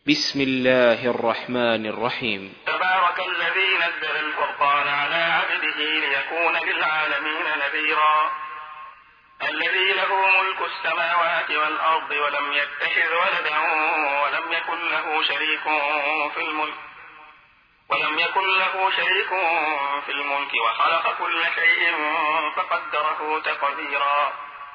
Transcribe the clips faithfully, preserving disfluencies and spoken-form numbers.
بسم الله الرحمن الرحيم. تبارك الذي نزل الفرقان على عبده ليكون للعالمين نذيرا. الذي له ملك السماوات والأرض ولم يتخذ ولدا ولم يكن له شريك في الملك ولم يكن له شريك في الملك وخلق كل شيء فقدره تقديرا.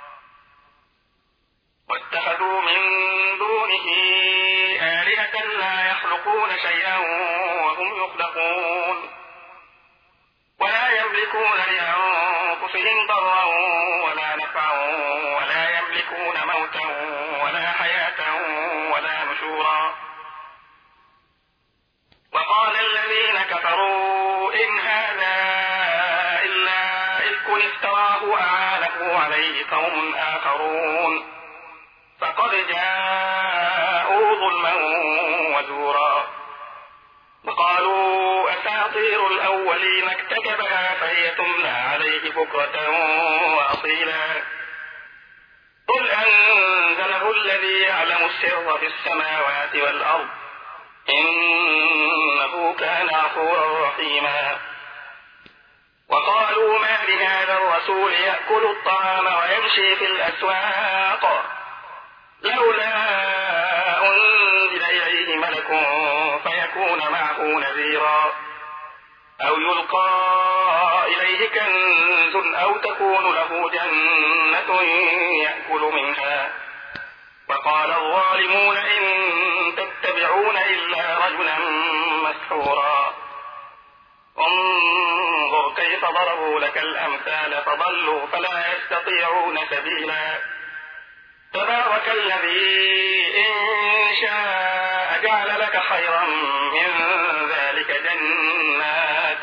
واتخذوا من دونه آلهة لا يخلقون شيئا وهم يخلقون ولا يملكون لأنفسهم ضرا ولا نفعا ولا يملكون موتا ولا حياة ولا نشورا. وقال الذين كفروا إن هذا إلا إفك افتراه أعانه عليه قوم آخرون فقد جاءوا ظلما وزورا. وقالوا أساطير الأولين اكتتبها فهي تملى عليه بكرة وأصيلا. قل أنزله الذي يعلم السر في السماوات والأرض إنه كان غفورا رحيما. وقالوا ما لهذا الرسول يأكل الطعام ويمشي في الأسواق لولا أنزل إليه ملك فيكون معه نذيرا أو يلقى إليه كنز أو تكون له جنة يأكل منها. وقال الظالمون إن تتبعون إلا رجلا مسحورا. انظر كيف ضربوا لك الأمثال فضلوا فلا يستطيعون سبيلا. تبارك الذي إن شاء جعل لك خيرا من ذلك جنات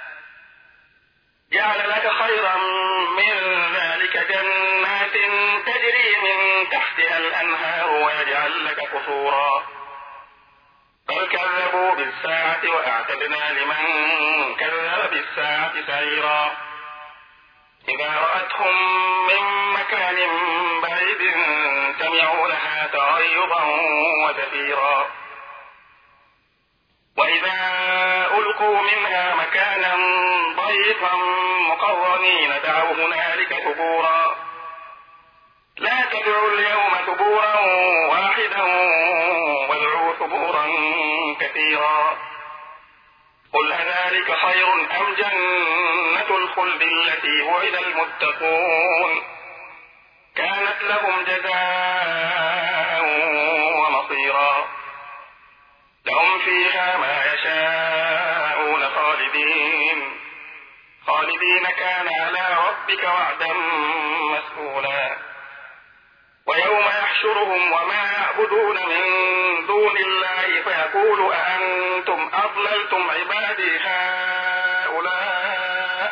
جعل لك خيرا من ذلك جنات تجري من تحتها الأنهار ويجعل لك قصورا. بل كذبوا بالساعة وأعتدنا لمن كذب بالساعة سعيرا. إذا رأتهم من مكان بعيد سمعوا لها تغيظا وزفيرا. وإذا ألقوا منها مكانا ضيقا مقرنين دعوا هنالك ثبورا. لا تدعوا اليوم ثبورا واحدا وادعوا ثبورا كثيرا. قل أذلك خير أم جنة الخلد التي وعد المتقون كانت لهم جزاء ومصيرا. لهم فيها ما يشاءون خالدين خالدين كان على ربك وعدا مسئولا. ويوم يحشرهم وما يعبدون من دون الله فيقول أأنتم أضللتم عبادي هؤلاء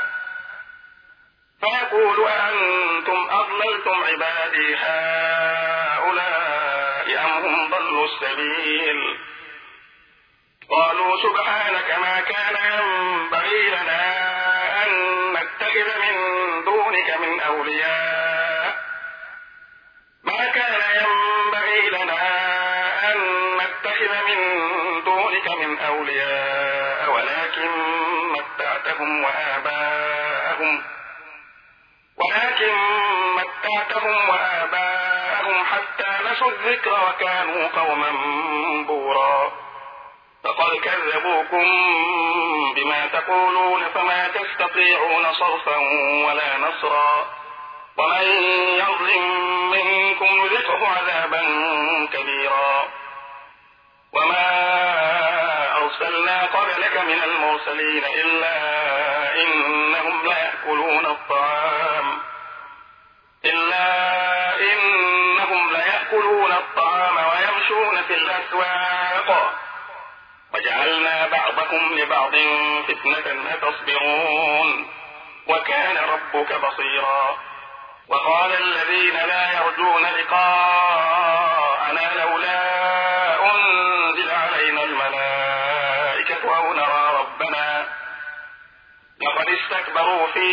فيقول أأنتم أضللتم عبادي هؤلاء أم هم ضلوا السبيل. قالوا سبحانك ما كان ينبغي لنا أن نتخذ من دونك من أولياء ما كان ينبغي لنا أن نتخذ من دونك من أولياء ولكن متعتهم وآباءهم ولكن متعتهم وآباءهم حتى نسوا الذكر وكانوا قوما بورا. فقد كذبوكم بما تقولون فما تستطيعون صرفا ولا نصرا. ومن يظلم منكم نذقه عذابا كبيرا. وما أرسلنا قبلك من المرسلين إلا إنهم ليأكلون الطعام إلا إنهم ليأكلون الطعام ويمشون في الأسواق وجعلنا بعضكم لبعض فتنة أتصبرون وكان ربك بصيرا. وقال الذين لا يرجون لقاءنا لولا أنزل علينا الملائكة أو نرى ربنا لقد استكبروا في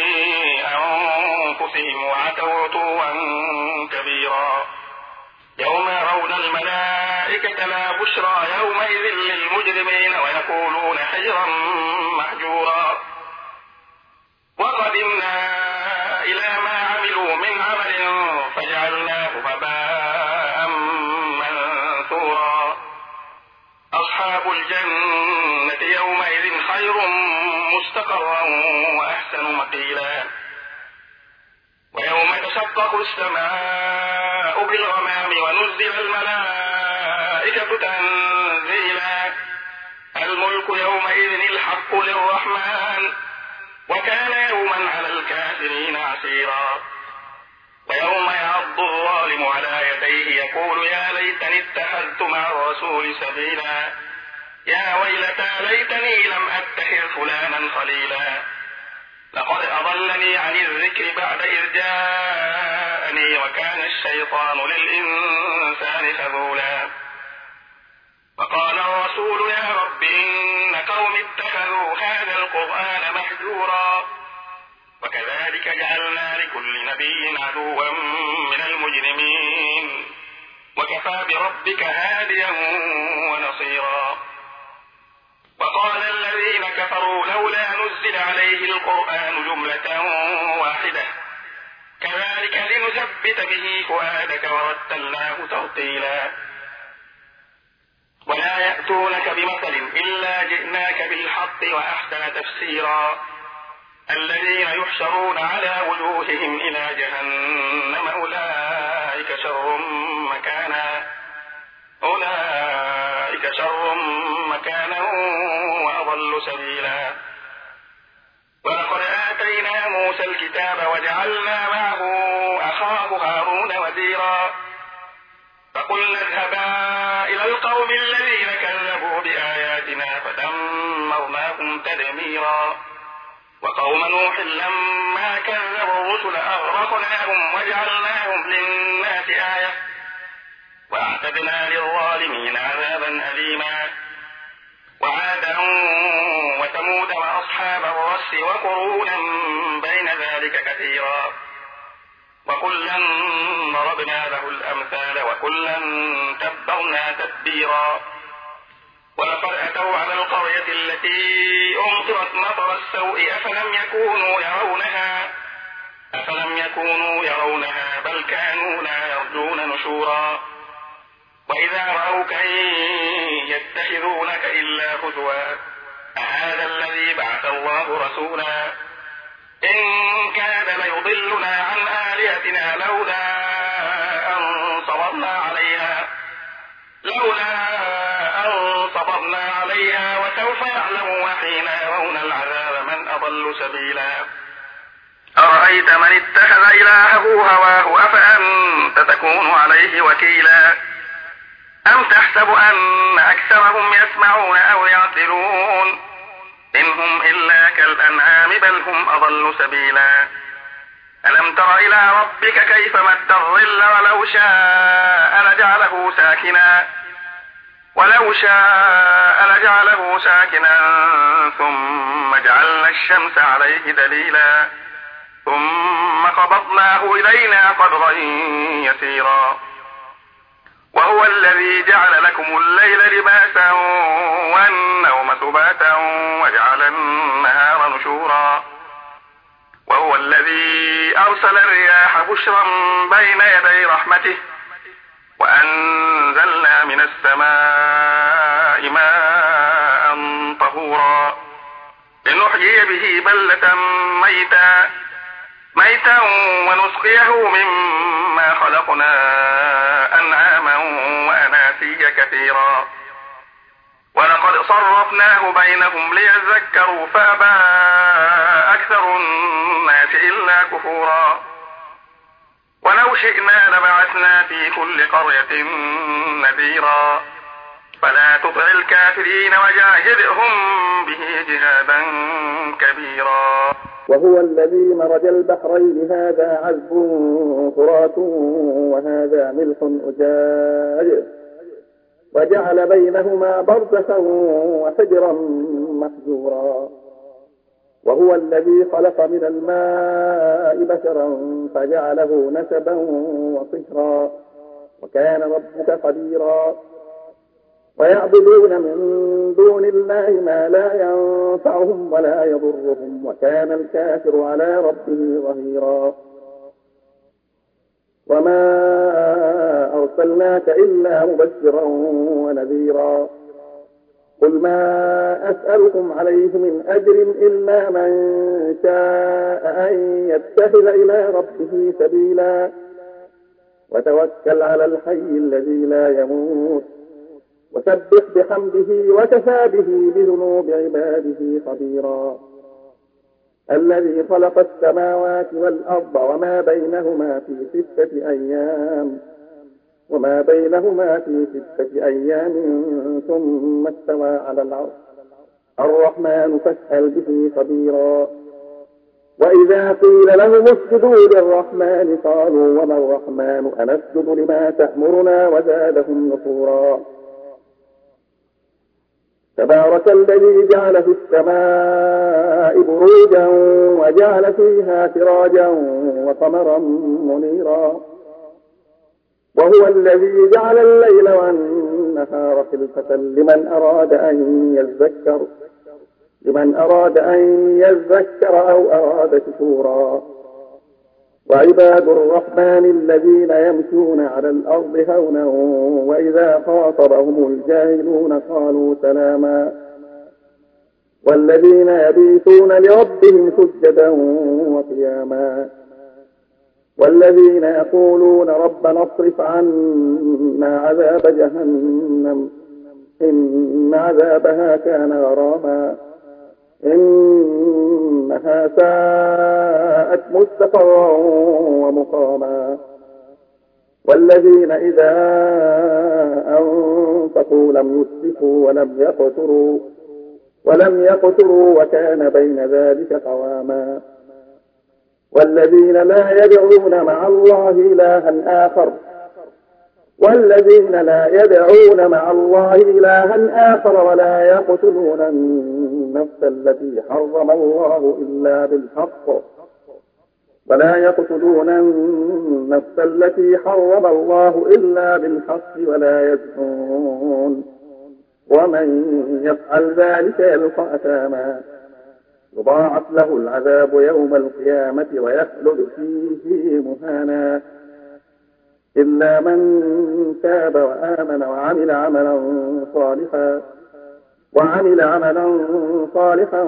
أنفسهم وعتوا عتوا كبيرا. يوم يوم يرون الملائكة لا بشرى يومئذ للمجرمين ويقولون حجرا محجورا وقدمنا إلى ما عملوا من عمل فجعلناه هباء منثورا أصحاب الجنة يومئذ خير مستقرا وأحسن مقيلا ويوم تشقق السماء بالغمام ونزل الملائكة تنزيلا الملك يومئذ الحق للرحمن وكان يوما على الكافرين عسيرا ويوم يعض الظالم على يديه يقول يا ليتني اتخذت مع الرسول سبيلا يا ويلتى ليتني لم أتخذ فلانا خليلا لقد أضلني عن الذكر بعد إذ جاءني وكان الشيطان للإنسان خذولا وقال الرسول يا رب إن قوم اتخذوا هذا القرآن مهجورا وكذلك جعلنا لكل نبي عدوا من المجرمين وكفى بربك هاديا ونصيرا وقال الذين كفروا لولا نزل عليه القرآن جملة واحدة كذلك لنثبت به فؤادك ورتلناه ترتيلا ولا يأتونك بمثل إلا جئناك بالحق وأحسن تفسيرا الذين يحشرون على وجوههم إلى جهنم أولئك شر مكانا أولئك شر مكانا وأضل سبيلا ولقد آتينا موسى الكتاب وجعلنا معه أخاه هارون وزيرا فقلنا اذهبا إلى القوم الذين كذبوا بآياتنا فدمرناهم تدميرا وقوم نوح لما كذبوا الرسل أغرقناهم وجعلناهم للناس آية وأعتدنا للظالمين عذابا أليما وعادا وثمود وأصحاب الرس وقرونا بين ذلك كثيرا وكلا ضربنا له الأمثال وكلا تبرنا تتبيرا ولقد أتوا على القرية التي أمطرت مطر السوء أفلم يكونوا يرونها أفلم يكونوا يرونها بل كانوا لا يرجون نشورا وإذا رأوك يتخذونك إلا هزوا أهذا الذي بعث الله رسولا إن كاد ليضلنا عن آلهتنا لولا أن صبرنا عليها لولا أن صبرنا عليها وسوف يعلمون حين يرون العذاب من أضل سبيلا أرأيت من اتخذ إلهه هواه أفأنت تكون عليه وكيلا أم تحسب أن أكثرهم يسمعون أو يعقلون إن هم إلا كالأنعام بل هم أضل سبيلا ألم تر إلى ربك كيف مد الظل ولو شاء لجعله ساكنا ولو شاء لجعله ساكنا ثم جعلنا الشمس عليه دليلا ثم قبضناه إلينا قبضا يسيرا وهو الذي جعل لكم الليل لباسا والنوم سباتا وجعل النهار نشورا وهو الذي أرسل الرياح بشرا بين يدي رحمته وأنزلنا من السماء ماء طهورا لنحيي به بلة ميتا ميتا ونسقيه مما خلقنا أنعاما وأناسيا كثيرا ولقد صرفناه بينهم ليذكروا فأبى أكثر الناس إلا كفورا ولو شئنا لبعثنا في كل قرية نذيرا فلا تطع الكافرين وجاهدهم به جهادا كبيرا وهو الذي مرج البحرين هذا عذب فرات وهذا ملح أجاج وجعل بينهما برزخا وحجرا محجورا وهو الذي خلق من الماء بشرا فجعله نسبا وصهرا وكان ربك قديرا. ويعبدون من دون الله ما لا ينفعهم ولا يضرهم وكان الكافر على ربه ظهيرا. وما أرسلناك إلا مبشرا ونذيرا. قل ما أسألكم عليه من أجر إلا من شاء أن يتخذ إلى ربه سبيلا وتوكل على الحي الذي لا يموت وسبح بحمده وكفى به بذنوب عباده خبيرا. الذي خلق السماوات والأرض وما بينهما في ستة أيام وما بينهما في ستة أيام ثم استوى على العرش الرحمن فاسأل به خبيرا. وإذا قيل لهم اسجدوا للرحمن قالوا وما الرحمن أنسجد لما تأمرنا وزادهم نفورا. تبارك الذي جعل في السماء بروجا وجعل فيها سراجا وقمرا منيرا. وهو الذي جعل الليل والنهار خلفة لمن أراد أن يذكر لمن أراد أن يذكر أو أراد شكورا. وعباد الرحمن الذين يمشون على الأرض هونا وإذا خاطبهم الجاهلون قالوا سلاما. والذين يبيتون لربهم سجدا وقياما. والذين يقولون ربنا اصرف عنا عذاب جهنم إن عذابها كان غراما إنها ساءت مستقرا ومقاما. والذين إذا أنفقوا لم يسرفوا ولم يقتروا ولم يقتروا وكان بين ذلك قواما. والذين لا يدعون مع الله إلها آخر والذين لا يدعون مع الله إلها آخر ولا يقتلون النفس التي حرم الله إلا بالحق ولا يقتلون النفس التي حرم الله إلا بالحق ولا يزنون ومن يفعل ذلك يلقى أثاما يضاعف له العذاب يوم القيامة ويخلد فيه مهانا إلا من تاب وآمن وعمل عملا صالحا وعمل عملا صالحا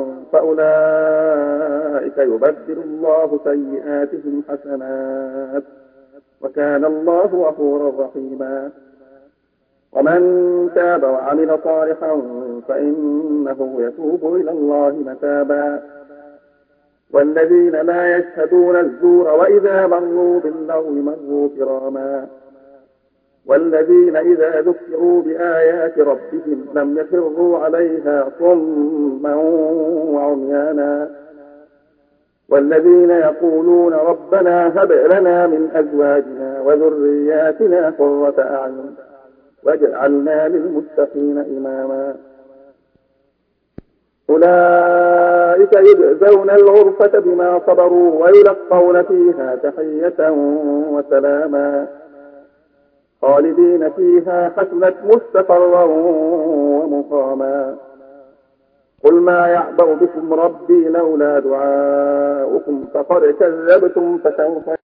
فأولئك يبدل الله سيئاتهم حسنات وكان الله غفورا رحيما. ومن تاب وعمل صالحا فإنه يتوب إلى الله متابا. والذين لا يشهدون الزور وإذا مروا باللغو مروا كراما. والذين إذا ذكروا بآيات ربهم لم يخروا عليها صما وعميانا. والذين يقولون ربنا هب لنا من أزواجنا وذرياتنا قرة أعين واجعلنا للمتقين إماما. أولئك يجزون الغرفة بما صبروا ويلقون فيها تحية وسلاما خالدين فيها حسنت مستقرا ومقاما. قل ما يعبأ بكم ربي لولا دعاؤكم فقد كذبتم فسوف